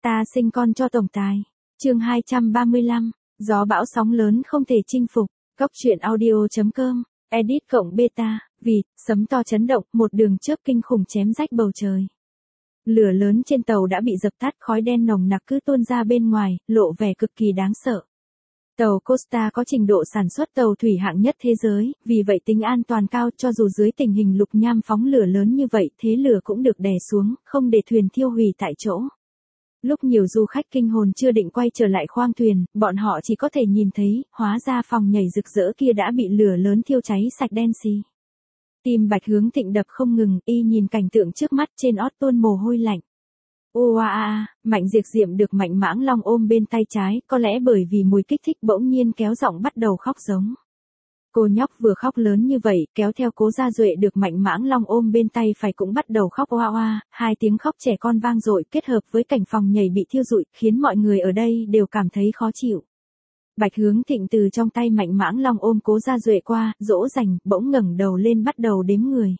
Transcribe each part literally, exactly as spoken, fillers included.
Ta sinh con cho tổng tài. Chương hai trăm ba mươi lăm, gió bão sóng lớn không thể chinh phục. Góc truyện audio chấm com, edit cộng beta, vì, sấm to chấn động, một đường chớp kinh khủng chém rách bầu trời. Lửa lớn trên tàu đã bị dập tắt, khói đen nồng nặc cứ tuôn ra bên ngoài, lộ vẻ cực kỳ đáng sợ. Tàu Costa có trình độ sản xuất tàu thủy hạng nhất thế giới, vì vậy tính an toàn cao, cho dù dưới tình hình lục nham phóng lửa lớn như vậy, thế lửa cũng được đè xuống, không để thuyền thiêu hủy tại chỗ. Lúc nhiều du khách kinh hồn chưa định quay trở lại khoang thuyền, bọn họ chỉ có thể nhìn thấy, hóa ra phòng nhảy rực rỡ kia đã bị lửa lớn thiêu cháy sạch đen xì. Tim Bạch Hướng Thịnh đập không ngừng, y nhìn cảnh tượng trước mắt trên ót tuôn mồ hôi lạnh. Oa, Mạnh Diệp Diệm được Mạnh Mãng Long ôm bên tay trái, có lẽ bởi vì mùi kích thích bỗng nhiên kéo giọng bắt đầu khóc giống. Cô nhóc vừa khóc lớn như vậy, kéo theo Cố Gia Duệ được Mạnh Mãng Long ôm bên tay phải cũng bắt đầu khóc oa oa, hai tiếng khóc trẻ con vang dội kết hợp với cảnh phòng nhảy bị thiêu rụi, khiến mọi người ở đây đều cảm thấy khó chịu. Bạch Hướng Thịnh từ trong tay Mạnh Mãng Long ôm Cố Gia Duệ qua, dỗ dành, bỗng ngẩng đầu lên bắt đầu đếm người.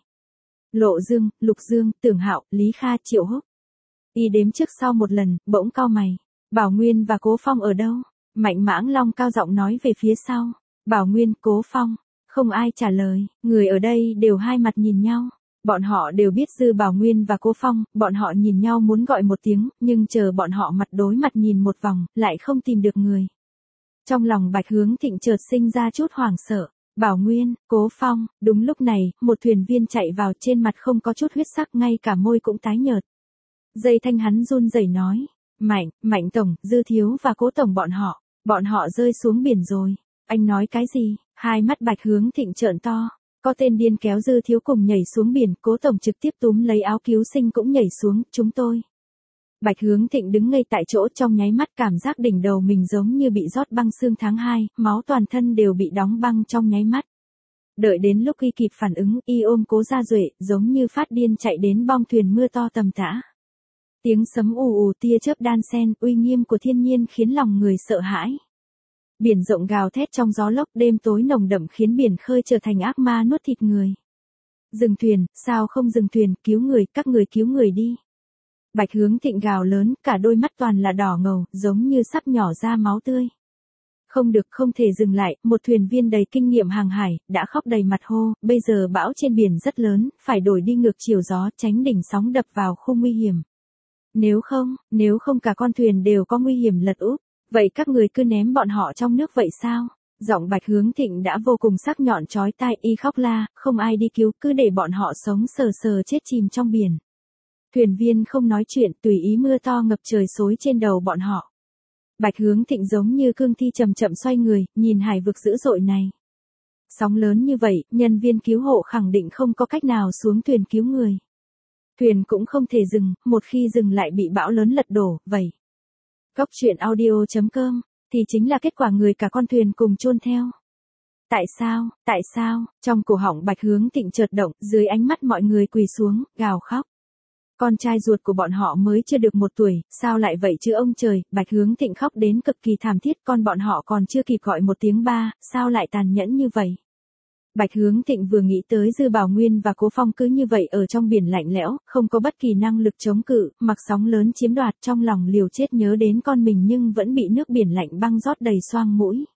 Lộ Dương, Lục Dương, Tưởng Hạo, Lý Kha, Triệu Húc. Y đếm trước sau một lần, bỗng cau mày. Bảo Nguyên và Cố Phong ở đâu? Mạnh Mãng Long cao giọng nói về phía sau. Bảo Nguyên, Cố Phong. Không ai trả lời, người ở đây đều hai mặt nhìn nhau. Bọn họ đều biết Dư Bảo Nguyên và Cố Phong, bọn họ nhìn nhau muốn gọi một tiếng, nhưng chờ bọn họ mặt đối mặt nhìn một vòng, lại không tìm được người. Trong lòng Bạch Hướng Thịnh chợt sinh ra chút hoảng sợ. Bảo Nguyên, Cố Phong, đúng lúc này, một thuyền viên chạy vào, trên mặt không có chút huyết sắc, ngay cả môi cũng tái nhợt. Dây thanh hắn run rẩy nói, Mạnh, Mạnh Tổng, Dư Thiếu và Cố Tổng bọn họ, bọn họ rơi xuống biển rồi. Anh nói cái gì? Hai mắt Bạch Hướng Thịnh trợn to. Có tên điên kéo Dư Thiếu cùng nhảy xuống biển, Cố Tổng trực tiếp túm lấy áo cứu sinh cũng nhảy xuống, chúng tôi. Bạch Hướng Thịnh đứng ngây tại chỗ, trong nháy mắt cảm giác đỉnh đầu mình giống như bị rót băng xương tháng hai, máu toàn thân đều bị đóng băng trong nháy mắt. Đợi đến lúc y kịp phản ứng, y ôm Cố Gia Duệ, giống như phát điên chạy đến bong thuyền mưa to tầm tã. Tiếng sấm ù ù, tia chớp đan xen, uy nghiêm của thiên nhiên khiến lòng người sợ hãi. Biển rộng gào thét trong gió lốc, đêm tối nồng đậm khiến biển khơi trở thành ác ma nuốt thịt người. Dừng thuyền, sao không dừng thuyền, cứu người, các người cứu người đi. Bạch Hướng Thịnh gào lớn, cả đôi mắt toàn là đỏ ngầu, giống như sắp nhỏ ra máu tươi. Không được, không thể dừng lại, một thuyền viên đầy kinh nghiệm hàng hải, đã khóc đầy mặt hô, bây giờ bão trên biển rất lớn, phải đổi đi ngược chiều gió, tránh đỉnh sóng đập vào khu nguy hiểm. Nếu không, nếu không cả con thuyền đều có nguy hiểm lật úp, vậy các người cứ ném bọn họ trong nước vậy sao? Giọng Bạch Hướng Thịnh đã vô cùng sắc nhọn chói tai, y khóc la, không ai đi cứu, cứ để bọn họ sống sờ sờ chết chìm trong biển. Thuyền viên không nói chuyện, tùy ý mưa to ngập trời xối trên đầu bọn họ. Bạch Hướng Thịnh giống như cương thi chậm chậm xoay người, nhìn hải vực dữ dội này. Sóng lớn như vậy, nhân viên cứu hộ khẳng định không có cách nào xuống thuyền cứu người. Thuyền cũng không thể dừng, một khi dừng lại bị bão lớn lật đổ, vậy. Góc truyện audio chấm com, thì chính là kết quả người cả con thuyền cùng chôn theo. Tại sao, tại sao, trong cổ họng Bạch Hướng Thịnh chợt động, dưới ánh mắt mọi người quỳ xuống, gào khóc. Con trai ruột của bọn họ mới chưa được một tuổi, sao lại vậy chứ ông trời, Bạch Hướng Thịnh khóc đến cực kỳ thảm thiết, con bọn họ còn chưa kịp gọi một tiếng ba, sao lại tàn nhẫn như vậy. Bạch Hướng Thịnh vừa nghĩ tới Dư Bảo Nguyên và Cố Phong cứ như vậy ở trong biển lạnh lẽo, không có bất kỳ năng lực chống cự, mặc sóng lớn chiếm đoạt, trong lòng liều chết nhớ đến con mình nhưng vẫn bị nước biển lạnh băng rót đầy xoang mũi.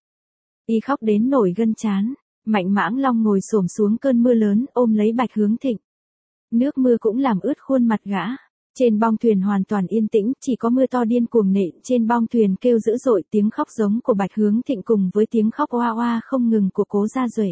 Y khóc đến nổi gân trán, Mạnh Mãng Long ngồi xổm xuống cơn mưa lớn, ôm lấy Bạch Hướng Thịnh. Nước mưa cũng làm ướt khuôn mặt gã. Trên bong thuyền hoàn toàn yên tĩnh, chỉ có mưa to điên cuồng nện trên bong thuyền kêu dữ dội, tiếng khóc giống của Bạch Hướng Thịnh cùng với tiếng khóc oa oa không ngừng của Cố Gia Duệ.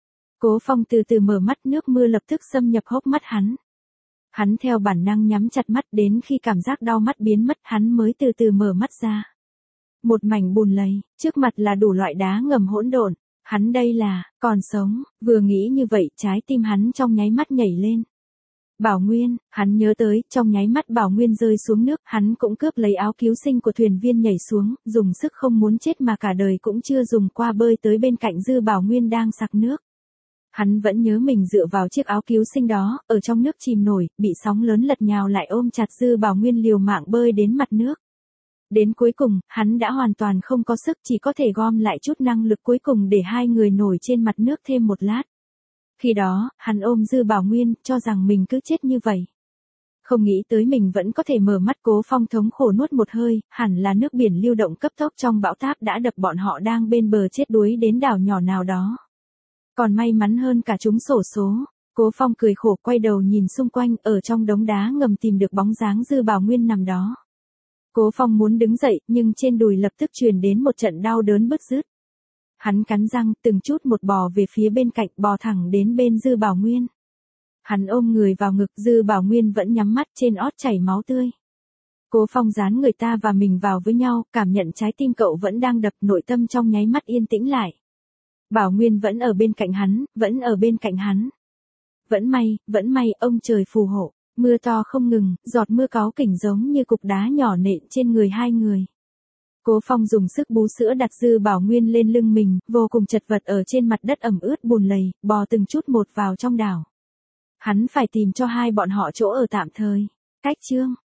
Cố Phong từ từ mở mắt, nước mưa lập tức xâm nhập hốc mắt hắn. Hắn theo bản năng nhắm chặt mắt, đến khi cảm giác đau mắt biến mất hắn mới từ từ mở mắt ra. Một mảnh bùn lầy, trước mặt là đủ loại đá ngầm hỗn độn. Hắn đây là, còn sống, vừa nghĩ như vậy trái tim hắn trong nháy mắt nhảy lên. Bảo Nguyên, hắn nhớ tới, trong nháy mắt Bảo Nguyên rơi xuống nước, hắn cũng cướp lấy áo cứu sinh của thuyền viên nhảy xuống, dùng sức không muốn chết mà cả đời cũng chưa dùng qua bơi tới bên cạnh Dư Bảo Nguyên đang sặc nước. Hắn vẫn nhớ mình dựa vào chiếc áo cứu sinh đó, ở trong nước chìm nổi, bị sóng lớn lật nhào lại ôm chặt Dư Bảo Nguyên liều mạng bơi đến mặt nước. Đến cuối cùng, hắn đã hoàn toàn không có sức, chỉ có thể gom lại chút năng lực cuối cùng để hai người nổi trên mặt nước thêm một lát. Khi đó, hắn ôm Dư Bảo Nguyên, cho rằng mình cứ chết như vậy. Không nghĩ tới mình vẫn có thể mở mắt. Cố Phong thống khổ nuốt một hơi, hẳn là nước biển lưu động cấp tốc trong bão táp đã đập bọn họ đang bên bờ chết đuối đến đảo nhỏ nào đó. Còn may mắn hơn cả chúng xổ số. Cố Phong cười khổ quay đầu nhìn xung quanh, ở trong đống đá ngầm tìm được bóng dáng Dư Bảo Nguyên nằm đó. Cố Phong muốn đứng dậy, nhưng trên đùi lập tức truyền đến một trận đau đớn bứt rứt. Hắn cắn răng, từng chút một bò về phía bên cạnh, bò thẳng đến bên Dư Bảo Nguyên. Hắn ôm người vào ngực, Dư Bảo Nguyên vẫn nhắm mắt, trên ót chảy máu tươi. Cố Phong dán người ta và mình vào với nhau, cảm nhận trái tim cậu vẫn đang đập, nội tâm trong nháy mắt yên tĩnh lại. Bảo Nguyên vẫn ở bên cạnh hắn, vẫn ở bên cạnh hắn. Vẫn may, vẫn may, ông trời phù hộ. Mưa to không ngừng, giọt mưa cáu kỉnh giống như cục đá nhỏ nện trên người hai người. Cố Phong dùng sức bú sữa đặt Dư Bảo Nguyên lên lưng mình, vô cùng chật vật ở trên mặt đất ẩm ướt bùn lầy, bò từng chút một vào trong đảo. Hắn phải tìm cho hai bọn họ chỗ ở tạm thời. Cách chương